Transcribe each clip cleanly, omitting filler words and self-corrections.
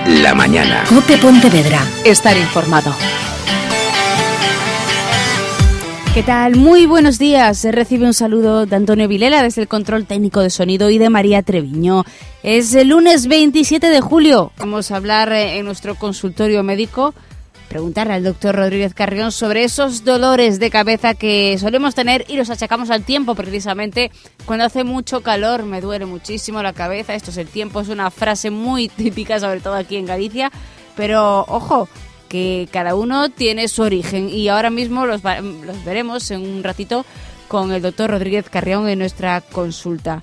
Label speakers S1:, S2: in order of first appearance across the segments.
S1: la mañana.
S2: COPE Pontevedra. Estar informado.
S3: ¿Qué tal? Muy buenos días. Se recibe un saludo de Antonio Vilela desde el control técnico de sonido y de María Treviño. Es el lunes 27 de julio. Vamos a hablar en nuestro consultorio médico, preguntarle al doctor Rodríguez Carrión sobre esos dolores de cabeza que solemos tener y los achacamos al tiempo, precisamente cuando hace mucho calor. Me duele muchísimo la cabeza, esto es el tiempo, es una frase muy típica, sobre todo aquí en Galicia, pero ojo, que cada uno tiene su origen y ahora mismo los veremos en un ratito con el doctor Rodríguez Carrión en nuestra consulta.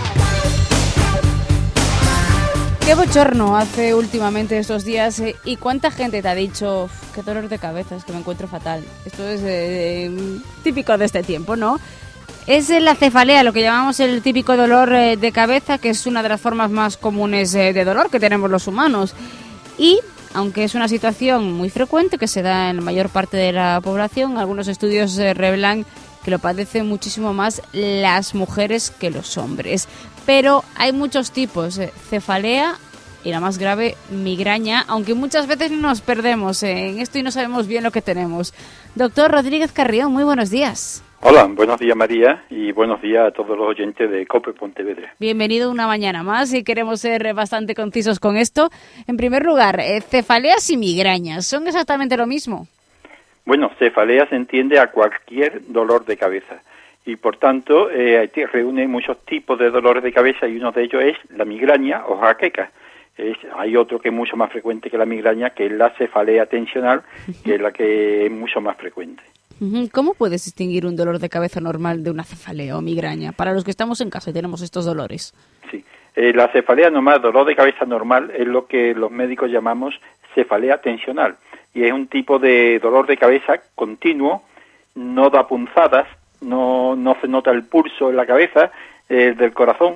S3: Qué bochorno hace últimamente estos días y cuánta gente te ha dicho qué dolor de cabeza, es que me encuentro fatal. Esto es típico de este tiempo, ¿no? Es la cefalea, lo que llamamos el típico dolor de cabeza, que es una de las formas más comunes de dolor que tenemos los humanos. Y aunque es una situación muy frecuente que se da en la mayor parte de la población, algunos estudios revelan que lo padecen muchísimo más las mujeres que los hombres. Pero hay muchos tipos, cefalea y la más grave, migraña, aunque muchas veces nos perdemos en esto y no sabemos bien lo que tenemos. Doctor Rodríguez Carrión, muy buenos días.
S4: Hola, buenos días María y buenos días a todos los oyentes de COPE Pontevedra.
S3: Bienvenido una mañana más y queremos ser bastante concisos con esto. En primer lugar, cefaleas y migrañas, ¿son exactamente lo mismo?
S4: Bueno, cefalea se entiende a cualquier dolor de cabeza y por tanto reúne muchos tipos de dolores de cabeza y uno de ellos es la migraña o jaqueca. Hay otro que es mucho más frecuente que la migraña, que es la cefalea tensional, que es la que es mucho más frecuente.
S3: ¿Cómo puedes distinguir un dolor de cabeza normal de una cefalea o migraña? Para los que estamos en casa y tenemos estos dolores.
S4: Sí, la cefalea normal, dolor de cabeza normal, es lo que los médicos llamamos cefalea tensional. Y es un tipo de dolor de cabeza continuo, no da punzadas, no se nota el pulso en la cabeza del corazón.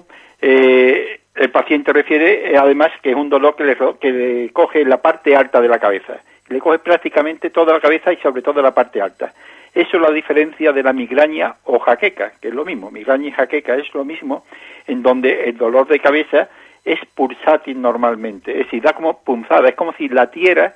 S4: El paciente refiere además que es un dolor que le coge la parte alta de la cabeza. Le coge prácticamente toda la cabeza y sobre todo la parte alta. Eso es la diferencia de la migraña o jaqueca, que es lo mismo. Migraña y jaqueca es lo mismo, en donde el dolor de cabeza es pulsátil normalmente. Es decir, da como punzada, es como si latiera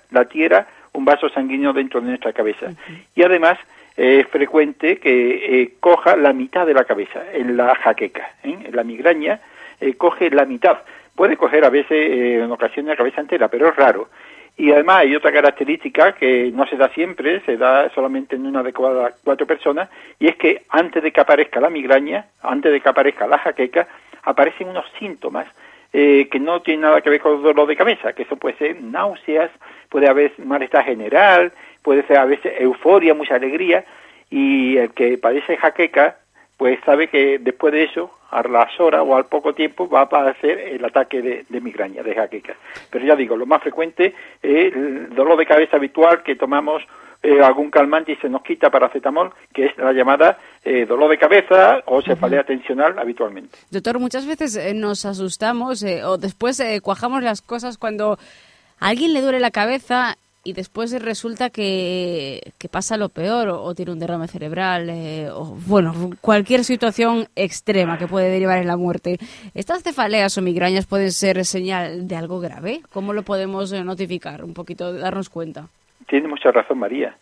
S4: un vaso sanguíneo dentro de nuestra cabeza. Y además es frecuente que coja la mitad de la cabeza en la jaqueca. En la migraña coge la mitad. Puede coger a veces, en ocasiones, la cabeza entera, pero es raro. Y además hay otra característica que no se da siempre, se da solamente en una de cada 4 personas, y es que antes de que aparezca la migraña, antes de que aparezca la jaqueca, aparecen unos síntomas que no tienen nada que ver con el dolor de cabeza, que eso puede ser náuseas, puede haber malestar general, puede ser a veces euforia, mucha alegría, y el que padece jaqueca, pues sabe que después de eso, a las horas o al poco tiempo, va a padecer el ataque de migraña, de jaqueca. Pero ya digo, lo más frecuente es el dolor de cabeza habitual, que tomamos algún calmante y se nos quita paracetamol, que es la llamada dolor de cabeza o cefalea tensional habitualmente.
S3: Doctor, muchas veces nos asustamos o después cuajamos las cosas cuando a alguien le duele la cabeza y después resulta que pasa lo peor o tiene un derrame cerebral o bueno, cualquier situación extrema que puede derivar en la muerte. ¿Estas cefaleas o migrañas pueden ser señal de algo grave? ¿Cómo lo podemos notificar? Un poquito, darnos cuenta.
S4: Tiene mucha razón María.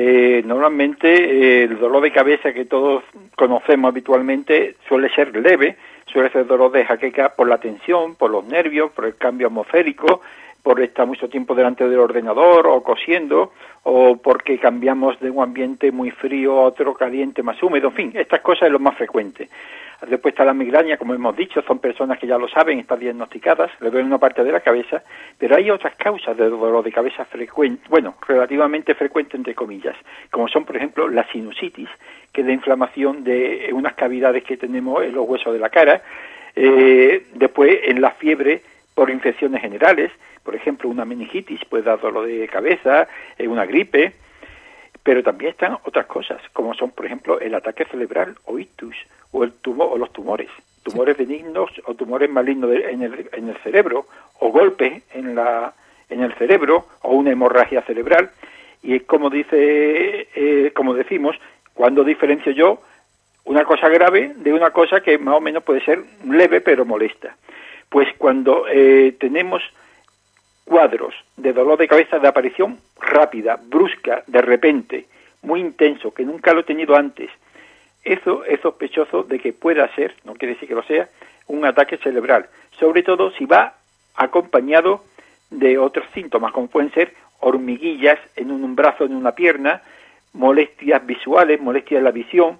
S4: Normalmente el dolor de cabeza que todos conocemos habitualmente suele ser leve, suele ser dolor de jaqueca por la tensión, por los nervios, por el cambio atmosférico, por estar mucho tiempo delante del ordenador o cosiendo, o porque cambiamos de un ambiente muy frío a otro caliente más húmedo, en fin, estas cosas es lo más frecuente. Después está la migraña, como hemos dicho, son personas que ya lo saben, están diagnosticadas, le duele una parte de la cabeza, pero hay otras causas de dolor de cabeza frecuente, bueno, relativamente frecuente entre comillas, como son, por ejemplo, la sinusitis, que es la inflamación de unas cavidades que tenemos en los huesos de la cara, después en la fiebre por infecciones generales, por ejemplo, una meningitis puede dar dolor de cabeza, una gripe, pero también están otras cosas, como son, por ejemplo, el ataque cerebral o ictus, o los tumores benignos o tumores malignos en el cerebro, o golpes en el cerebro, o una hemorragia cerebral. Y es como decimos, cuando diferencio yo una cosa grave de una cosa que más o menos puede ser leve pero molesta. Pues cuando tenemos cuadros de dolor de cabeza de aparición rápida, brusca, de repente, muy intenso, que nunca lo he tenido antes, eso es sospechoso de que pueda ser, no quiere decir que lo sea, un ataque cerebral, sobre todo si va acompañado de otros síntomas, como pueden ser hormiguillas en un brazo, en una pierna, molestias visuales, molestias de la visión,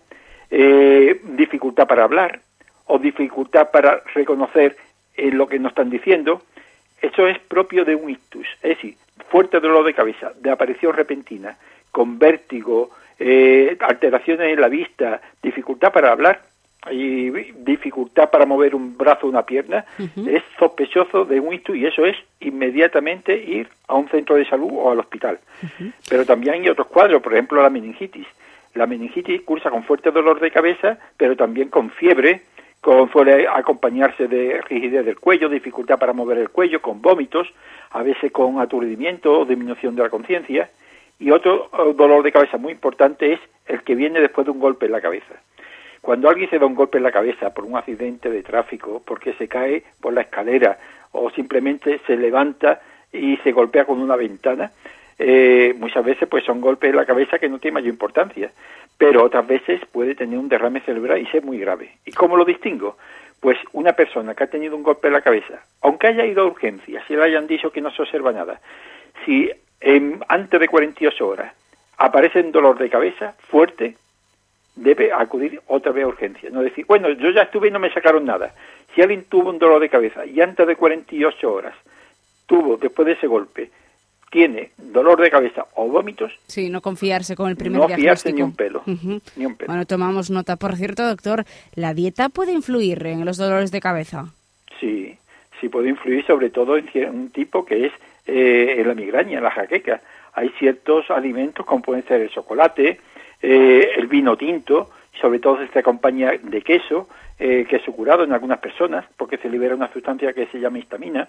S4: dificultad para hablar o dificultad para reconocer lo que nos están diciendo. Eso es propio de un ictus, es decir, fuerte dolor de cabeza, de aparición repentina, con vértigo, alteraciones en la vista, dificultad para hablar y dificultad para mover un brazo o una pierna, es sospechoso de un ictus y eso es inmediatamente ir a un centro de salud o al hospital. Pero también hay otros cuadros, por ejemplo la meningitis. La meningitis cursa con fuerte dolor de cabeza, pero también con fiebre, suele acompañarse de rigidez del cuello, dificultad para mover el cuello, con vómitos, a veces con aturdimiento o disminución de la conciencia. Y otro dolor de cabeza muy importante es el que viene después de un golpe en la cabeza. Cuando alguien se da un golpe en la cabeza por un accidente de tráfico, porque se cae por la escalera o simplemente se levanta y se golpea con una ventana, muchas veces pues son golpes en la cabeza que no tienen mayor importancia, pero otras veces puede tener un derrame cerebral y ser muy grave. ¿Y cómo lo distingo? Pues una persona que ha tenido un golpe en la cabeza, aunque haya ido a urgencias, si le hayan dicho que no se observa nada, si antes de 48 horas aparece un dolor de cabeza fuerte, debe acudir otra vez a urgencias. No decir, bueno, yo ya estuve y no me sacaron nada. Si alguien tuvo un dolor de cabeza y antes de 48 horas después de ese golpe, tiene dolor de cabeza o vómitos... Sí,
S3: no confiarse con el primer diagnóstico.
S4: No fiarse ni un pelo. Ni un pelo.
S3: Bueno, tomamos nota. Por cierto, doctor, ¿la dieta puede influir en los dolores de cabeza?
S4: Sí puede influir, sobre todo en un tipo que es en la migraña, en la jaqueca. Hay ciertos alimentos como pueden ser el chocolate, el vino tinto, sobre todo si se acompaña de queso curado en algunas personas, porque se libera una sustancia que se llama histamina,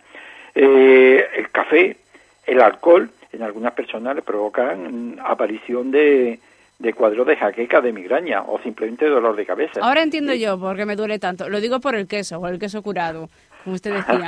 S4: el café, el alcohol, en algunas personas le provocan aparición de cuadros de jaqueca, de migraña o simplemente de dolor de cabeza.
S3: Ahora entiendo yo por qué me duele tanto. Lo digo por el queso o el queso curado, como usted decía.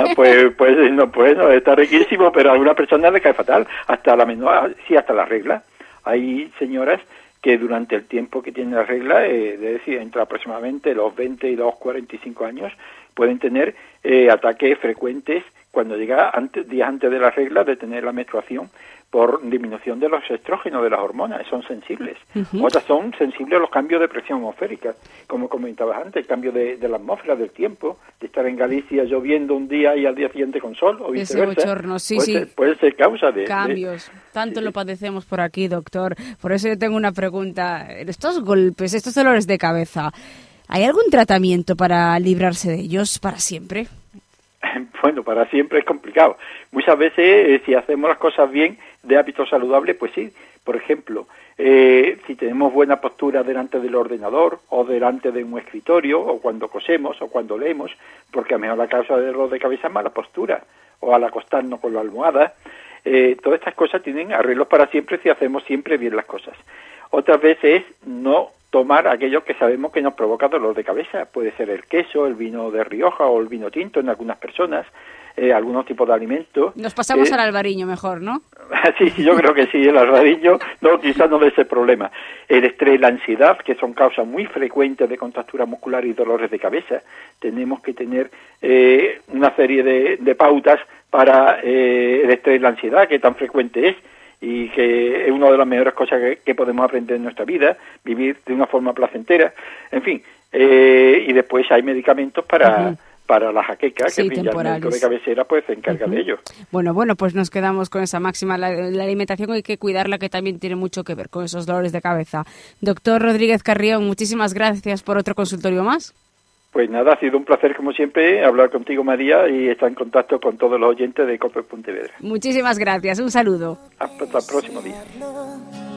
S4: No, está riquísimo, pero a algunas personas le cae fatal. Hasta la regla. Hay señoras que durante el tiempo que tienen la regla, es decir, entre aproximadamente los 20 y los 45 años, pueden tener ataques frecuentes cuando llega días antes de la regla de tener la menstruación por disminución de los estrógenos, de las hormonas, son sensibles. Otras son sensibles a los cambios de presión atmosférica, como comentabas antes, el cambio de la atmósfera, del tiempo, de estar en Galicia lloviendo un día y al día siguiente con sol, o viceversa.
S3: Ese bochorno,
S4: puede ser causa de
S3: cambios. Tanto lo padecemos por aquí, doctor. Por eso yo tengo una pregunta. Estos golpes, estos dolores de cabeza, ¿hay algún tratamiento para librarse de ellos para siempre?
S4: Bueno, para siempre es complicado. Muchas veces, si hacemos las cosas bien, de hábitos saludables, pues sí. Por ejemplo, si tenemos buena postura delante del ordenador o delante de un escritorio o cuando cosemos o cuando leemos, porque a lo mejor la causa del dolor de cabeza es mala postura, o al acostarnos con la almohada. Todas estas cosas tienen arreglos para siempre si hacemos siempre bien las cosas. Otras veces no tomar aquello que sabemos que nos provoca dolor de cabeza. Puede ser el queso, el vino de Rioja o el vino tinto en algunas personas, algunos tipos de alimentos.
S3: Nos pasamos al albariño mejor, ¿no?
S4: Sí, yo creo que sí, el albariño quizás no dé ese problema. El estrés, la ansiedad, que son causas muy frecuentes de contractura muscular y dolores de cabeza. Tenemos que tener una serie de pautas para el estrés y la ansiedad, que tan frecuente es, y que es una de las mejores cosas que podemos aprender en nuestra vida, vivir de una forma placentera, en fin, y después hay medicamentos para la jaqueca, que el médico de cabecera pues se encarga de ello.
S3: Bueno, pues nos quedamos con esa máxima, la alimentación hay que cuidarla, que también tiene mucho que ver con esos dolores de cabeza. Doctor Rodríguez Carrión, muchísimas gracias por otro consultorio más.
S4: Pues nada, ha sido un placer como siempre hablar contigo, María, y estar en contacto con todos los oyentes de COPE Pontevedra.
S3: Muchísimas gracias, un saludo.
S4: Hasta el próximo día.